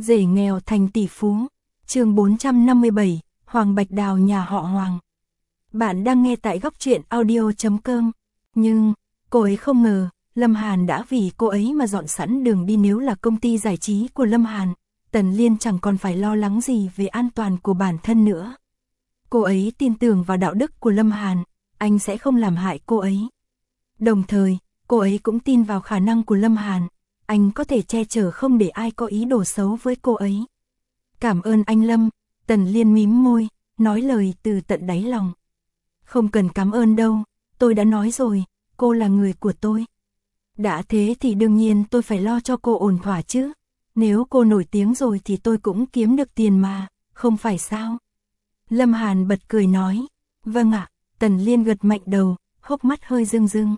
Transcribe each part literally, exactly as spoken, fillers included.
Rể nghèo thành tỷ phú. Chương bốn trăm năm mươi bảy, Hoàng Bạch Đào nhà họ Hoàng. Bạn đang nghe tại góc truyện audio chấm com. Nhưng, cô ấy không ngờ, Lâm Hàn đã vì cô ấy mà dọn sẵn đường đi. Nếu là công ty giải trí của Lâm Hàn, Tần Liên chẳng còn phải lo lắng gì về an toàn của bản thân nữa. Cô ấy tin tưởng vào đạo đức của Lâm Hàn, anh sẽ không làm hại cô ấy. Đồng thời, cô ấy cũng tin vào khả năng của Lâm Hàn, anh có thể che chở không để ai có ý đồ xấu với cô ấy. Cảm ơn anh Lâm, Tần Liên mím môi, nói lời từ tận đáy lòng. Không cần cảm ơn đâu, tôi đã nói rồi, cô là người của tôi. Đã thế thì đương nhiên tôi phải lo cho cô ổn thỏa chứ. Nếu cô nổi tiếng rồi thì tôi cũng kiếm được tiền mà, không phải sao? Lâm Hàn bật cười nói. Vâng ạ, Tần Liên gật mạnh đầu, hốc mắt hơi rưng rưng.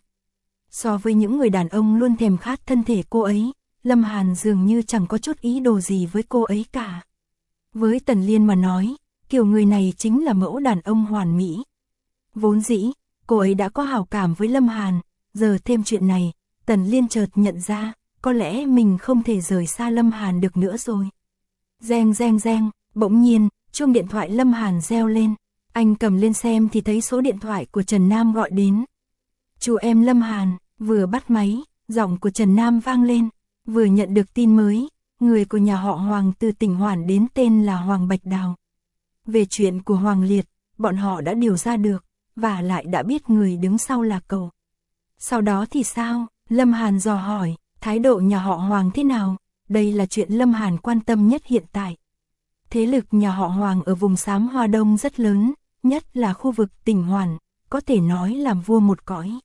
So với những người đàn ông luôn thèm khát thân thể cô ấy, Lâm Hàn dường như chẳng có chút ý đồ gì với cô ấy cả. Với Tần Liên mà nói, kiểu người này chính là mẫu đàn ông hoàn mỹ. Vốn dĩ, cô ấy đã có hảo cảm với Lâm Hàn, giờ thêm chuyện này, Tần Liên chợt nhận ra, có lẽ mình không thể rời xa Lâm Hàn được nữa rồi. Reng reng reng, bỗng nhiên, chuông điện thoại Lâm Hàn reo lên. Anh cầm lên xem thì thấy số điện thoại của Trần Nam gọi đến. Chú em Lâm Hàn, vừa bắt máy, giọng của Trần Nam vang lên. Vừa nhận được tin mới, người của nhà họ Hoàng từ tỉnh Hoản đến tên là Hoàng Bạch Đào. Về chuyện của Hoàng Liệt, bọn họ đã điều ra được, và lại đã biết người đứng sau là cậu. Sau đó thì sao? Lâm Hàn dò hỏi, thái độ nhà họ Hoàng thế nào? Đây là chuyện Lâm Hàn quan tâm nhất hiện tại. Thế lực nhà họ Hoàng ở vùng xám Hoa Đông rất lớn, nhất là khu vực tỉnh Hoản, có thể nói làm vua một cõi.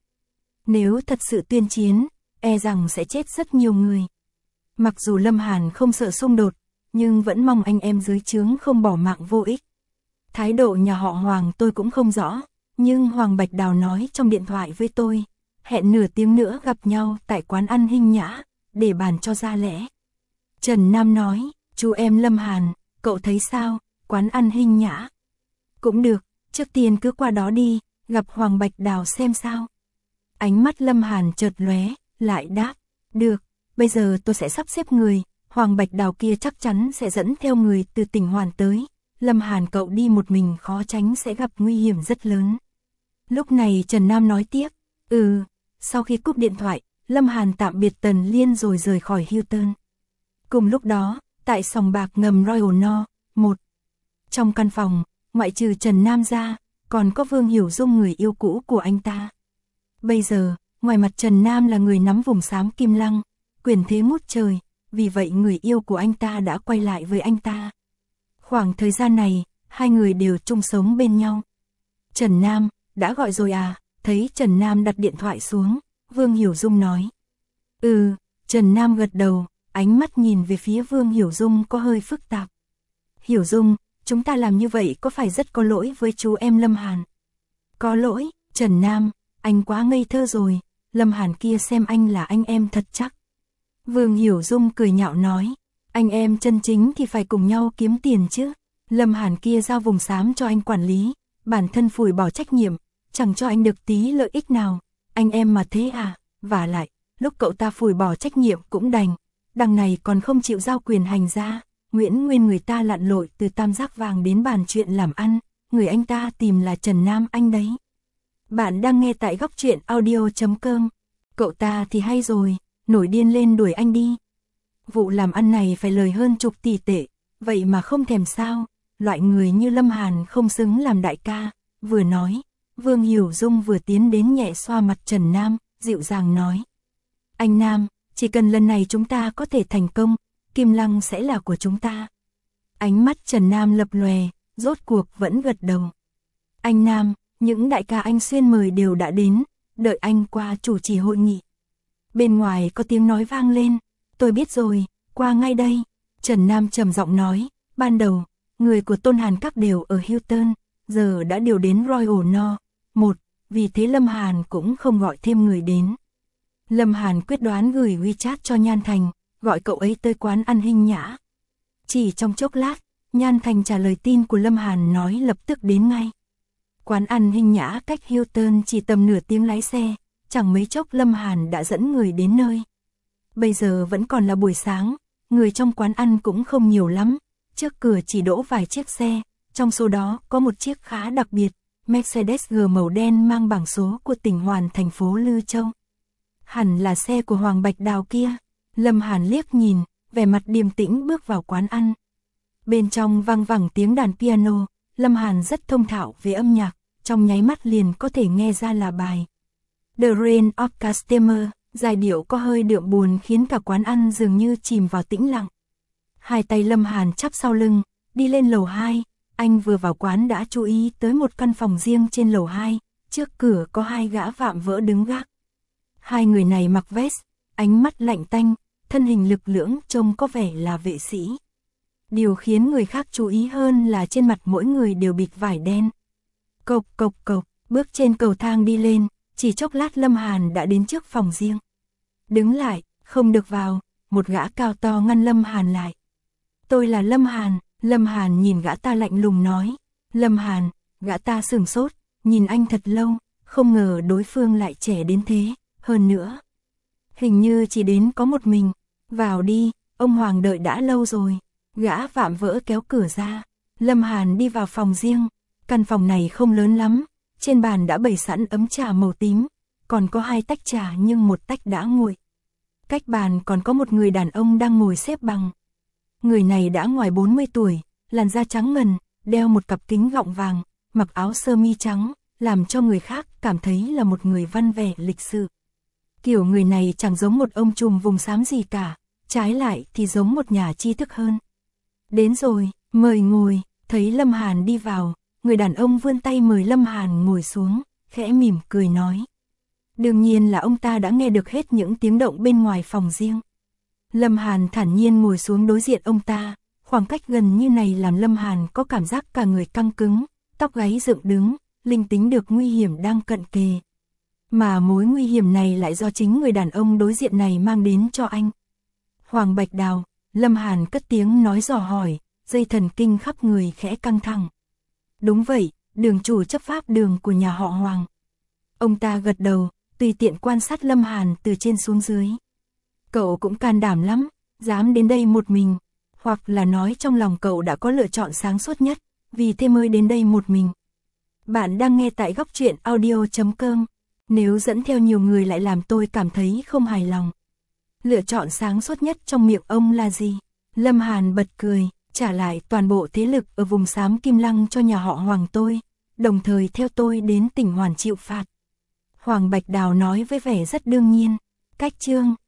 Nếu thật sự tuyên chiến, e rằng sẽ chết rất nhiều người. Mặc dù Lâm Hàn không sợ xung đột, nhưng vẫn mong anh em dưới trướng không bỏ mạng vô ích. Thái độ nhà họ Hoàng tôi cũng không rõ, nhưng Hoàng Bạch Đào nói trong điện thoại với tôi, hẹn nửa tiếng nữa gặp nhau tại quán ăn Hinh Nhã, để bàn cho ra lẽ. Trần Nam nói, chú em Lâm Hàn, cậu thấy sao, quán ăn Hinh Nhã? Cũng được, trước tiên cứ qua đó đi, gặp Hoàng Bạch Đào xem sao. Ánh mắt Lâm Hàn chợt lóe, lại đáp, được, bây giờ tôi sẽ sắp xếp người, Hoàng Bạch Đào kia chắc chắn sẽ dẫn theo người từ tỉnh Hoản tới. Lâm Hàn cậu đi một mình khó tránh sẽ gặp nguy hiểm rất lớn. Lúc này Trần Nam nói tiếp, ừ, sau khi cúp điện thoại, Lâm Hàn tạm biệt Tần Liên rồi rời khỏi Hilton. Cùng lúc đó, tại sòng bạc ngầm Royal No, một. Trong căn phòng, ngoại trừ Trần Nam ra, còn có Vương Hiểu Dung người yêu cũ của anh ta. Bây giờ, ngoài mặt Trần Nam là người nắm vùng xám Kim Lăng, quyền thế ngút trời, vì vậy người yêu của anh ta đã quay lại với anh ta. Khoảng thời gian này, hai người đều chung sống bên nhau. Trần Nam, đã gọi rồi à? Thấy Trần Nam đặt điện thoại xuống, Vương Hiểu Dung nói. Ừ, Trần Nam gật đầu, ánh mắt nhìn về phía Vương Hiểu Dung có hơi phức tạp. Hiểu Dung, chúng ta làm như vậy có phải rất có lỗi với chú em Lâm Hàn? Có lỗi, Trần Nam, anh quá ngây thơ rồi, Lâm Hàn kia xem anh là anh em thật chắc. Vương Hiểu Dung cười nhạo nói, anh em chân chính thì phải cùng nhau kiếm tiền chứ. Lâm Hàn kia giao vùng xám cho anh quản lý, bản thân phủi bỏ trách nhiệm, chẳng cho anh được tí lợi ích nào. Anh em mà thế à? Vả lại, lúc cậu ta phủi bỏ trách nhiệm cũng đành, đằng này còn không chịu giao quyền hành ra. Nguyễn Nguyên người ta lặn lội từ Tam Giác Vàng đến bàn chuyện làm ăn, người anh ta tìm là Trần Nam anh đấy. Bạn đang nghe tại góc truyện audio chấm com. Cậu ta thì hay rồi, nổi điên lên đuổi anh đi. Vụ làm ăn này phải lời hơn chục tỷ tệ, vậy mà không thèm sao, loại người như Lâm Hàn không xứng làm đại ca. Vừa nói, Vương Hiểu Dung vừa tiến đến nhẹ xoa mặt Trần Nam, dịu dàng nói. Anh Nam, chỉ cần lần này chúng ta có thể thành công, Kim Lăng sẽ là của chúng ta. Ánh mắt Trần Nam lập lòe, rốt cuộc vẫn gật đầu. Anh Nam, những đại ca anh xuyên mời đều đã đến, đợi anh qua chủ trì hội nghị. Bên ngoài có tiếng nói vang lên, tôi biết rồi, qua ngay đây. Trần Nam trầm giọng nói, ban đầu, người của Tôn Hàn Các đều ở Hilton, giờ đã điều đến Royal No. một, vì thế Lâm Hàn cũng không gọi thêm người đến. Lâm Hàn quyết đoán gửi WeChat cho Nhan Thành, gọi cậu ấy tới quán ăn Hinh Nhã. Chỉ trong chốc lát, Nhan Thành trả lời tin của Lâm Hàn nói lập tức đến ngay. Quán ăn Hinh Nhã cách Hilton chỉ tầm nửa tiếng lái xe, chẳng mấy chốc Lâm Hàn đã dẫn người đến nơi. Bây giờ vẫn còn là buổi sáng, người trong quán ăn cũng không nhiều lắm, trước cửa chỉ đỗ vài chiếc xe, trong số đó có một chiếc khá đặc biệt, Mercedes-G màu đen mang bảng số của tỉnh Hoàn thành phố Lư Châu. Hẳn là xe của Hoàng Bạch Đào kia. Lâm Hàn liếc nhìn, vẻ mặt điềm tĩnh bước vào quán ăn. Bên trong vang vẳng tiếng đàn piano, Lâm Hàn rất thông thạo về âm nhạc, trong nháy mắt liền có thể nghe ra là bài The Rain of Customer, giai điệu có hơi đượm buồn khiến cả quán ăn dường như chìm vào tĩnh lặng. Hai tay Lâm Hàn chắp sau lưng, đi lên lầu hai, anh vừa vào quán đã chú ý tới một căn phòng riêng trên lầu hai, trước cửa có hai gã vạm vỡ đứng gác. Hai người này mặc vest, ánh mắt lạnh tanh, thân hình lực lưỡng trông có vẻ là vệ sĩ. Điều khiến người khác chú ý hơn là trên mặt mỗi người đều bịt vải đen. Cộc cộc cộc, bước trên cầu thang đi lên, chỉ chốc lát Lâm Hàn đã đến trước phòng riêng. Đứng lại, không được vào, một gã cao to ngăn Lâm Hàn lại. Tôi là Lâm Hàn, Lâm Hàn nhìn gã ta lạnh lùng nói. Lâm Hàn, gã ta sửng sốt, nhìn anh thật lâu, không ngờ đối phương lại trẻ đến thế, hơn nữa. Hình như chỉ đến có một mình, vào đi, ông Hoàng đợi đã lâu rồi. Gã vạm vỡ kéo cửa ra, Lâm Hàn đi vào phòng riêng, căn phòng này không lớn lắm, trên bàn đã bày sẵn ấm trà màu tím, còn có hai tách trà nhưng một tách đã nguội. Cách bàn còn có một người đàn ông đang ngồi xếp bằng. Người này đã ngoài bốn mươi tuổi, làn da trắng ngần, đeo một cặp kính gọng vàng, mặc áo sơ mi trắng, làm cho người khác cảm thấy là một người văn vẻ lịch sự. Kiểu người này chẳng giống một ông trùm vùng xám gì cả, trái lại thì giống một nhà tri thức hơn. Đến rồi, mời ngồi, thấy Lâm Hàn đi vào, người đàn ông vươn tay mời Lâm Hàn ngồi xuống, khẽ mỉm cười nói. Đương nhiên là ông ta đã nghe được hết những tiếng động bên ngoài phòng riêng. Lâm Hàn thản nhiên ngồi xuống đối diện ông ta, khoảng cách gần như này làm Lâm Hàn có cảm giác cả người căng cứng, tóc gáy dựng đứng, linh tính được nguy hiểm đang cận kề. Mà mối nguy hiểm này lại do chính người đàn ông đối diện này mang đến cho anh. Hoàng Bạch Đào, Lâm Hàn cất tiếng nói dò hỏi, dây thần kinh khắp người khẽ căng thẳng. Đúng vậy, đường chủ chấp pháp đường của nhà họ Hoàng. Ông ta gật đầu, tùy tiện quan sát Lâm Hàn từ trên xuống dưới. Cậu cũng can đảm lắm, dám đến đây một mình, hoặc là nói trong lòng cậu đã có lựa chọn sáng suốt nhất, vì thế mới đến đây một mình. Bạn đang nghe tại góc truyện audio chấm com, nếu dẫn theo nhiều người lại làm tôi cảm thấy không hài lòng. Lựa chọn sáng suốt nhất trong miệng ông là gì? Lâm Hàn bật cười, trả lại toàn bộ thế lực ở vùng xám Kim Lăng cho nhà họ Hoàng tôi, đồng thời theo tôi đến tỉnh Hoàn chịu phạt. Hoàng Bạch Đào nói với vẻ rất đương nhiên. Cách chương